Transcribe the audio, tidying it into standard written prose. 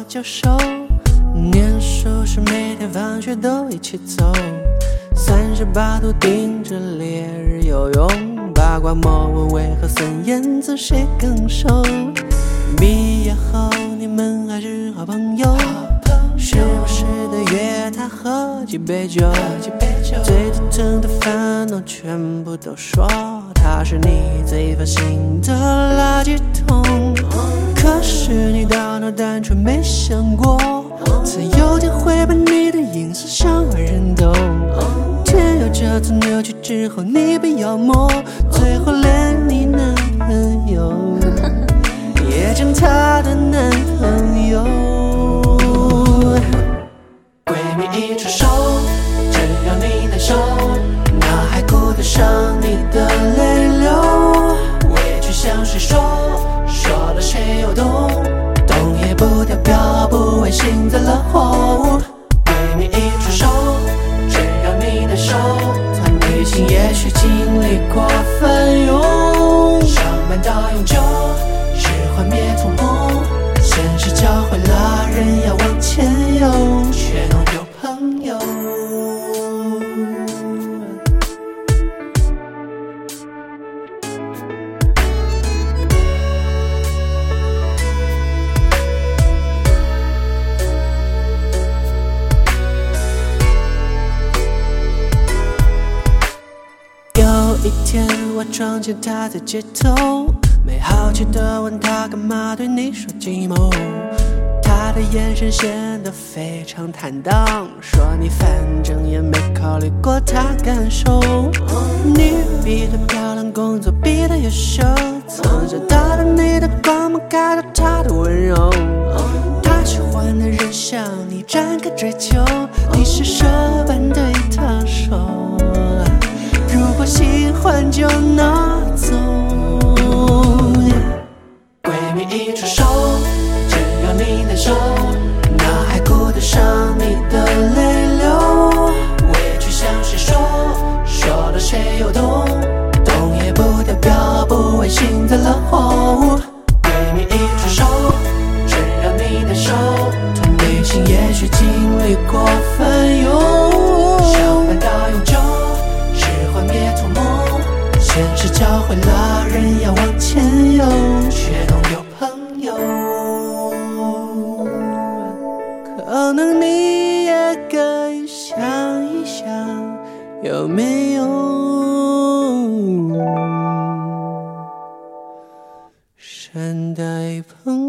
教授，念书时每天放学都一起走，38度盯着烈日游泳，八卦莫问为何孙燕姿谁更瘦。毕业后你们还是好朋友，时不时的约他喝几杯酒，最头疼的烦恼全部都说他是你最放心的垃圾桶。可是你大脑单纯没想过，曾有天会把你的隐私向外人懂。天有这次扭曲之后你被妖魔，最后连你男朋友也成她的男朋友。闺蜜一出手，真让你难受，哪还顾得上你的泪流？委屈向谁说，说了谁又懂？动也不掉，表不违心在了火。闺蜜一出手，真让你难受，她内心也许经历过翻涌，上班到永久，是幻灭从梦，现实教会了人要往前游，却弄丢朋友。有一天我撞见他在街头，没好气地问他干嘛对你说寂寞，他的眼神显得非常坦荡，说你反正也没考虑过他感受。你比他漂亮，工作比他优秀，从小到大你的光芒盖到他的温柔，他喜欢的人向你展开追求，你施舍般对他说，如果喜欢就拿走。闺蜜一出手，真让你难受，哪还顾得上你的泪流？委屈向谁说，说了谁又懂？动也不掉，表不违心在了火。闺蜜一出手，真让你难受，她内心也许经历过翻涌，相伴到永久，是幻灭从梦，现实教会了人要往前游，却弄丢朋友。可能你也该想一想，有没有善待朋友。